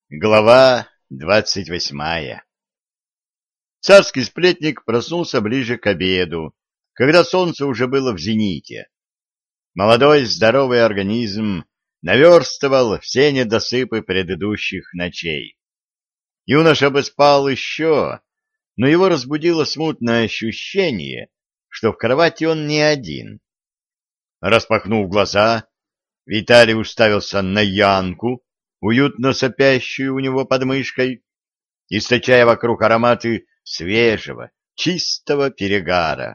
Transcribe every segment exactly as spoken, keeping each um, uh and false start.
Глава двадцать восьмая. Царский сплетник проснулся ближе к обеду, когда солнце уже было в зените. Молодой здоровый организм наверстывал все недосыпы предыдущих ночей. Юноша бы спал еще, но его разбудило смутное ощущение, что в кровати он не один. Распахнув глаза, Виталий уставился на Янку, уютно сопящую у него под мышкой, источая вокруг ароматы свежего, чистого перегара.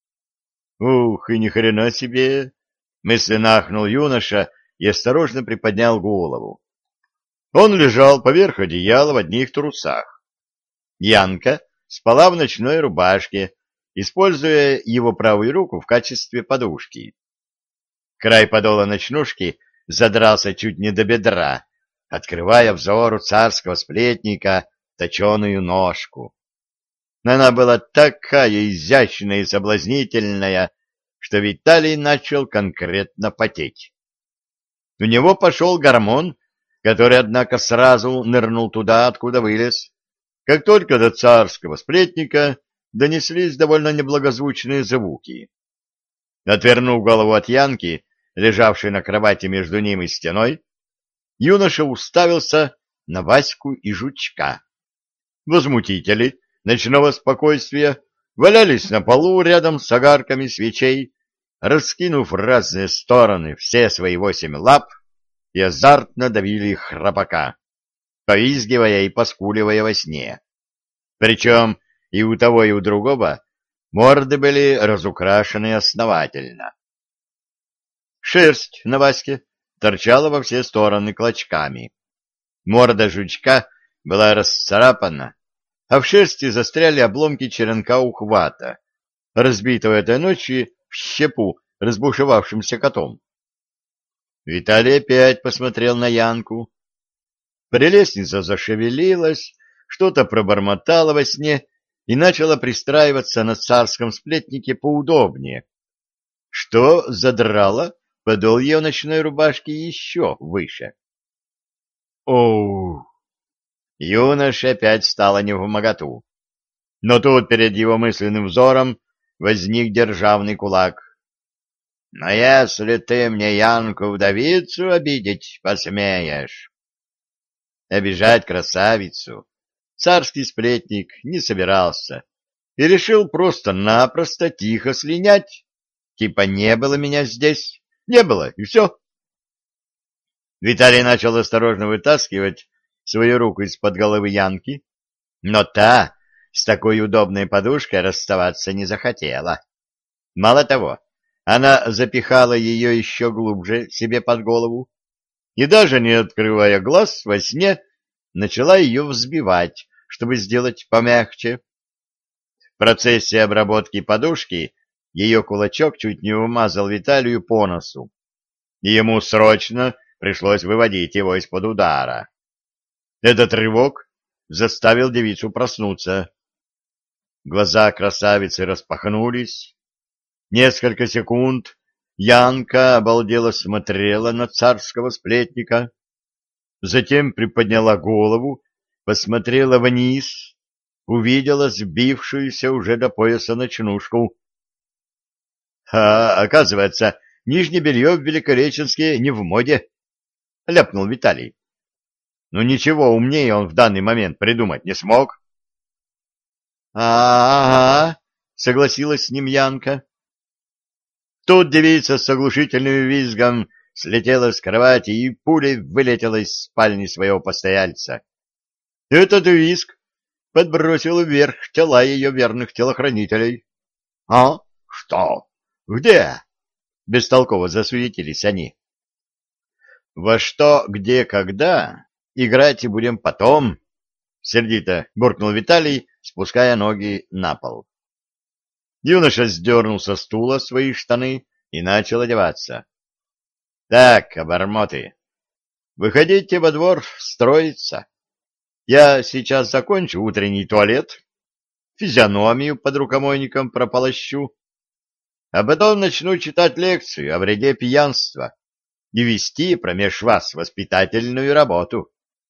«Ух, и ни хрена себе!» — мысленно ахнул юноша и осторожно приподнял голову. Он лежал поверх одеяла в одних трусах. Янка спала в ночной рубашке, используя его правую руку в качестве подушки. Край подола ночнушки задрался чуть не до бедра, открывая взору царского сплетника точеную ножку. Она была такая изящная и соблазнительная, что Виталий начал конкретно потеть. У него пошел гормон, который, однако, сразу нырнул туда, откуда вылез. Как только до царского сплетника донеслись довольно неблагозвучные звуки. Отвернув голову от Янки, лежавшей на кровати между ним и стеной, юноша уставился на Ваську и Жучка. Возмутители ночного спокойствия валялись на полу рядом с огарками свечей, раскинув в разные стороны все свои восемь лап и азартно давили храпака, повизгивая и поскуливая во сне. Причем и у того, и у другого морды были разукрашены основательно. Шерсть на Ваське торчала во все стороны клочками. Морда Жучка была расцарапана, а в шерсти застряли обломки черенка ухвата, разбитого этой ночью в щепу разбушевавшимся котом. Виталий опять посмотрел на Янку. Прелестница зашевелилась, что-то пробормотала во сне и начала пристраиваться на царском сплетнике поудобнее, что задрало подол ее ночной рубашки еще выше. Оу! Юноше опять стало невмоготу. Но тут перед его мысленным взором возник державный кулак. «Но если ты мне Янку-вдовицу обидеть посмеешь...» Обижать красавицу царский сплетник не собирался и решил просто-напросто тихо слинять. Типа не было меня здесь, не было, и все. Виталий начал осторожно вытаскивать свою руку из-под головы Янки, но та с такой удобной подушкой расставаться не захотела. Мало того, она запихала ее еще глубже себе под голову и, даже не открывая глаз во сне, начала ее взбивать, чтобы сделать помягче. В процессе обработки подушки ее кулачок чуть не умазал Виталию по носу, и ему срочно пришлось выводить его из-под удара. Этот рывок заставил девицу проснуться. Глаза красавицы распахнулись. Несколько секунд Янка обалдело смотрела на царского сплетника, затем приподняла голову, посмотрела вниз, увидела сбившуюся уже до пояса ночнушку. А, оказывается, нижнее белье в Великореченске не в моде, — ляпнул Виталий. Но ничего умнее он в данный момент придумать не смог. — А-а-а, — согласилась с ним Янка. Тут девица с оглушительным визгом слетела с кровати и пулей вылетела из спальни своего постояльца. Этот визг подбросил вверх тела ее верных телохранителей. — А? Что? Где? — бестолково засуетились они. — Во что, где, когда играть и будем потом, — сердито буркнул Виталий, спуская ноги на пол. Юноша сдернул со стула свои штаны и начал одеваться. — Так, обормоты, выходите во двор строиться. Я сейчас закончу утренний туалет, физиономию под рукомойником прополощу, а потом начну читать лекцию о вреде пьянства и вести промеж вас воспитательную работу.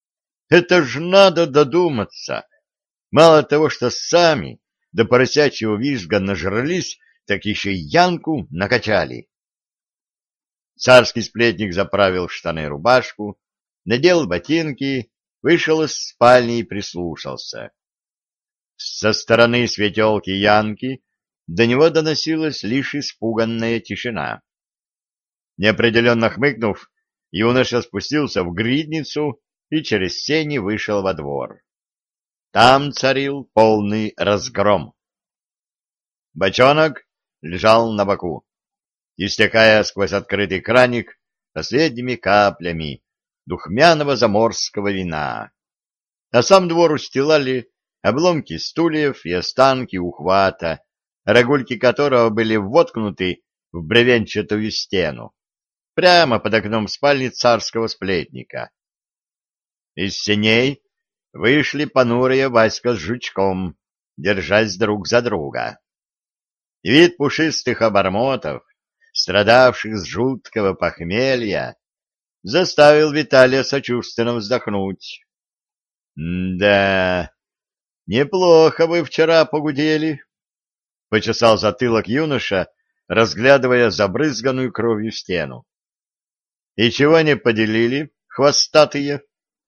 Это ж надо додуматься. Мало того, что сами до поросячьего визга нажрались, так еще и Янку накачали. Царский сплетник заправил в штаны рубашку, надел ботинки, вышел из спальни и прислушался. Со стороны светелки Янки до него доносилась лишь испуганная тишина. Неопределенно хмыкнув, юноша спустился в гридницу и через сени вышел во двор. Там царил полный разгром. Бочонок лежал на боку, истекая сквозь открытый краник последними каплями духмяного заморского вина. А сам двор устилали обломки стульев и останки ухвата, рогульки которого были воткнуты в бревенчатую стену, прямо под окном спальни царского сплетника. Из сеней вышли понурые Васька с Жучком, держась друг за друга. Вид пушистых обормотов, страдавших с жуткого похмелья, заставил Виталия сочувственно вздохнуть. — Да, неплохо вы вчера погудели, — почесал затылок юноша, разглядывая забрызганную кровью стену. — И чего не поделили, хвостатые?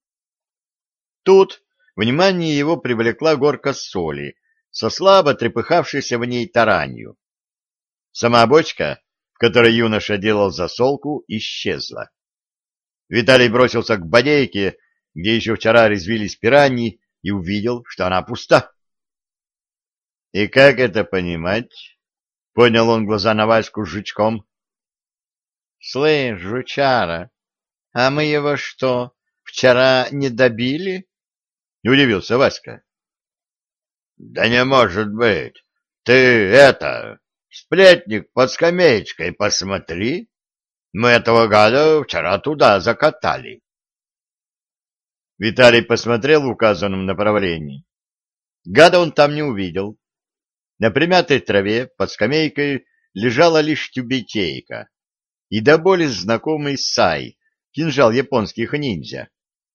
Тут внимание его привлекла горка соли со слабо трепыхавшейся в ней таранью. Сама бочка, в которой юноша делал засолку, исчезла. Виталий бросился к бодейке, где еще вчера резвились пираньи, и увидел, что она пуста. — И как это понимать? — поднял он глаза на Ваську с Жучком. — Слышь, жучара, а мы его что, вчера не добили? — удивился Васька. — Да не может быть! Ты это, сплетник под скамеечкой, посмотри! Мы этого гада вчера туда закатали. Виталий посмотрел в указанном направлении. Гада он там не увидел. На примятой траве под скамейкой лежала лишь тюбетейка и до боли знакомый сай, кинжал японских ниндзя.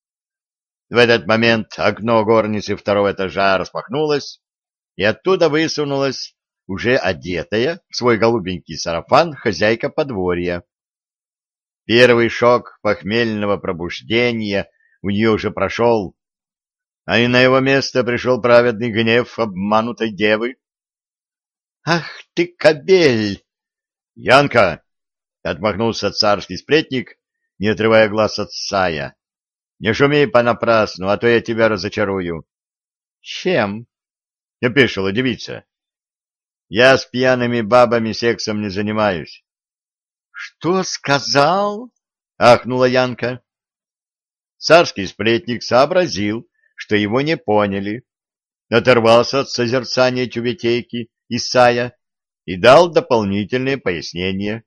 В этот момент окно горницы второго этажа распахнулось, и оттуда высунулась уже одетая в свой голубенький сарафан хозяйка подворья. Первый шок похмельного пробуждения у нее уже прошел, а и на его место пришел праведный гнев обманутой девы. — Ах ты, кобель! — Янка! — отмахнулся царский сплетник, не отрывая глаз от сая. — Не шуми понапрасну, а то я тебя разочарую. — Чем? — опешила девица. — Я с пьяными бабами сексом не занимаюсь. — Что сказал? — ахнула Янка. Царский сплетник сообразил, что его не поняли, оторвался от созерцания тюбетейки Исая и дал дополнительные пояснения.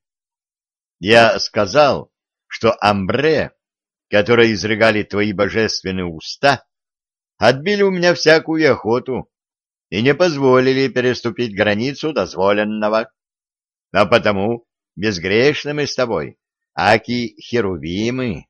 Я сказал, что амбре, которые изрыгали твои божественные уста, отбили у меня всякую охоту и не позволили переступить границу дозволенного. А потому безгрешны мы с тобой, аки херувимы.